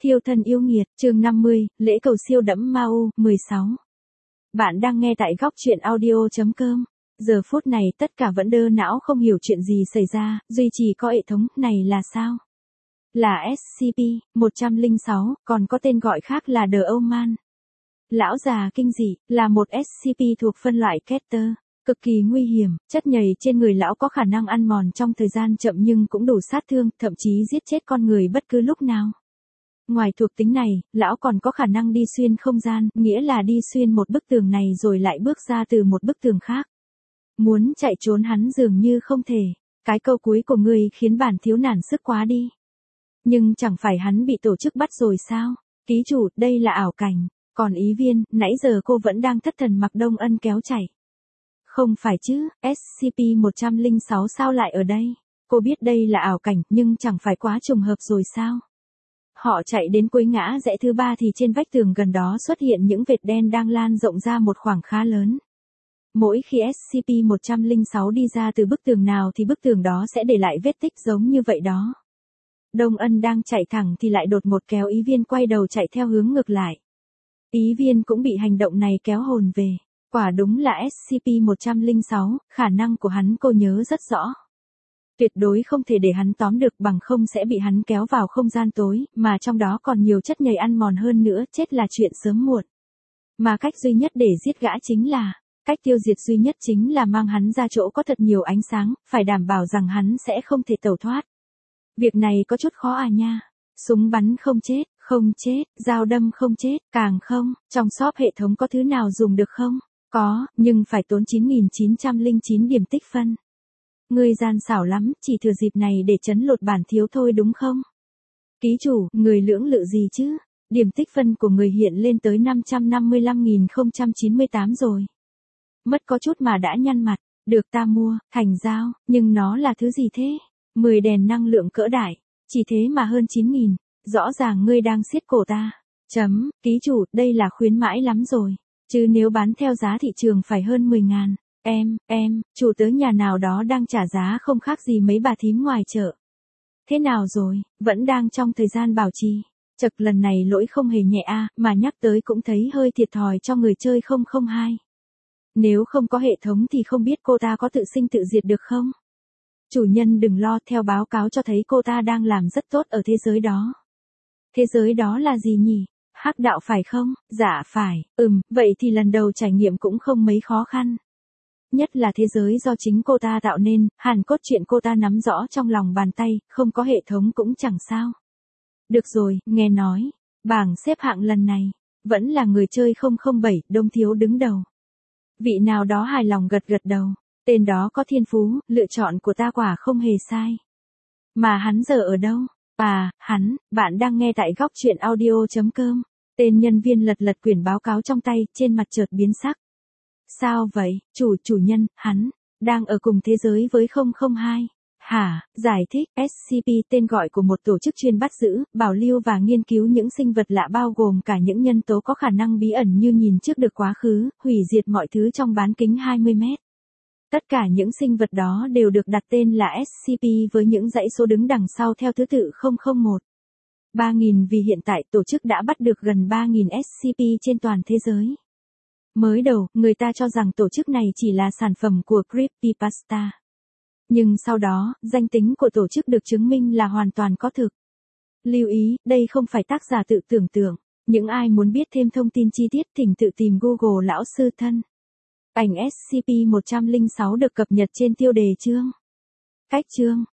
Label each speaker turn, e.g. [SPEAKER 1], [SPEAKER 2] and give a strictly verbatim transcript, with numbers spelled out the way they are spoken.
[SPEAKER 1] Thiêu thân yêu nghiệt, chương năm mươi, lễ cầu siêu đẫm ma u, mười sáu. Bạn đang nghe tại góc truyện audio.com. Giờ phút này tất cả vẫn đơ não không hiểu chuyện gì xảy ra, duy trì có hệ thống này là sao? Là ét xê pê một không sáu, còn có tên gọi khác là The Oman. Lão già kinh dị, là một ét xê pê thuộc phân loại Keter, cực kỳ nguy hiểm, chất nhầy trên người lão có khả năng ăn mòn trong thời gian chậm nhưng cũng đủ sát thương, thậm chí giết chết con người bất cứ lúc nào. Ngoài thuộc tính này, lão còn có khả năng đi xuyên không gian, nghĩa là đi xuyên một bức tường này rồi lại bước ra từ một bức tường khác. Muốn chạy trốn hắn dường như không thể. Cái câu cuối của ngươi khiến bản thiếu nản sức quá đi. Nhưng chẳng phải hắn bị tổ chức bắt rồi sao? Ký chủ, đây là ảo cảnh. Còn ý viên, nãy giờ cô vẫn đang thất thần mặc Đông Ân kéo chạy. Không phải chứ, ét xê pê một không sáu sao lại ở đây? Cô biết đây là ảo cảnh, nhưng chẳng phải quá trùng hợp rồi sao? Họ chạy đến cuối ngã rẽ thứ ba thì trên vách tường gần đó xuất hiện những vệt đen đang lan rộng ra một khoảng khá lớn. Mỗi khi ét xê pê một không sáu đi ra từ bức tường nào thì bức tường đó sẽ để lại vết tích giống như vậy đó. Đông Ân đang chạy thẳng thì lại đột một kéo ý viên quay đầu chạy theo hướng ngược lại. Ý viên cũng bị hành động này kéo hồn về. Quả đúng là ét xê pê một không sáu, khả năng của hắn cô nhớ rất rõ. Tuyệt đối không thể để hắn tóm được bằng không sẽ bị hắn kéo vào không gian tối, mà trong đó còn nhiều chất nhầy ăn mòn hơn nữa, chết là chuyện sớm muộn. Mà cách duy nhất để giết gã chính là, cách tiêu diệt duy nhất chính là mang hắn ra chỗ có thật nhiều ánh sáng, phải đảm bảo rằng hắn sẽ không thể tẩu thoát. Việc này có chút khó à nha. Súng bắn không chết, không chết, dao đâm không chết, càng không, trong shop hệ thống có thứ nào dùng được không? Có, nhưng phải tốn chín nghìn chín trăm lẻ chín điểm tích phân. Ngươi gian xảo lắm, chỉ thừa dịp này để chấn lột bản thiếu thôi đúng không? Ký chủ, người lưỡng lự gì chứ? Điểm tích phân của người hiện lên tới năm trăm năm mươi lăm nghìn không trăm chín mươi tám rồi. Mất có chút mà đã nhăn mặt, được ta mua, thành giao, nhưng nó là thứ gì thế? mười đèn năng lượng cỡ đại, chỉ thế mà hơn chín nghìn, rõ ràng ngươi đang siết cổ ta. Chấm, ký chủ, đây là khuyến mãi lắm rồi, chứ nếu bán theo giá thị trường phải hơn mười ngàn. Em, em, chủ tớ nhà nào đó đang trả giá không khác gì mấy bà thím ngoài chợ. Thế nào rồi, vẫn đang trong thời gian bảo trì. Chật lần này lỗi không hề nhẹ a, mà nhắc tới cũng thấy hơi thiệt thòi cho người chơi không không hai. Nếu không có hệ thống thì không biết cô ta có tự sinh tự diệt được không? Chủ nhân đừng lo, theo báo cáo cho thấy cô ta đang làm rất tốt ở thế giới đó. Thế giới đó là gì nhỉ? Hắc đạo phải không? Dạ phải, ừm, vậy thì lần đầu trải nghiệm cũng không mấy khó khăn. Nhất là thế giới do chính cô ta tạo nên, hẳn cốt truyện cô ta nắm rõ trong lòng bàn tay, không có hệ thống cũng chẳng sao. Được rồi, nghe nói, bảng xếp hạng lần này, vẫn là người chơi không không bảy, Đông Thiếu đứng đầu. Vị nào đó hài lòng gật gật đầu, tên đó có thiên phú, lựa chọn của ta quả không hề sai. Mà hắn giờ ở đâu? À, hắn, bạn đang nghe tại góc truyện audio.com. Tên nhân viên lật lật quyển báo cáo trong tay, trên mặt chợt biến sắc. Sao vậy, chủ, chủ nhân, hắn, đang ở cùng thế giới với không không hai. Hả, giải thích, ét xê pê tên gọi của một tổ chức chuyên bắt giữ, bảo lưu và nghiên cứu những sinh vật lạ bao gồm cả những nhân tố có khả năng bí ẩn như nhìn trước được quá khứ, hủy diệt mọi thứ trong bán kính hai mươi mét. Tất cả những sinh vật đó đều được đặt tên là ét xê pê với những dãy số đứng đằng sau theo thứ tự không không một. ba nghìn vì hiện tại tổ chức đã bắt được gần ba nghìn ét xê pê trên toàn thế giới. Mới đầu, người ta cho rằng tổ chức này chỉ là sản phẩm của Creepypasta. Nhưng sau đó, danh tính của tổ chức được chứng minh là hoàn toàn có thực. Lưu ý, đây không phải tác giả tự tưởng tượng. Những ai muốn biết thêm thông tin chi tiết thỉnh tự tìm Google lão sư thân. Ảnh ét xê pê một không sáu được cập nhật trên tiêu đề chương. Cách chương,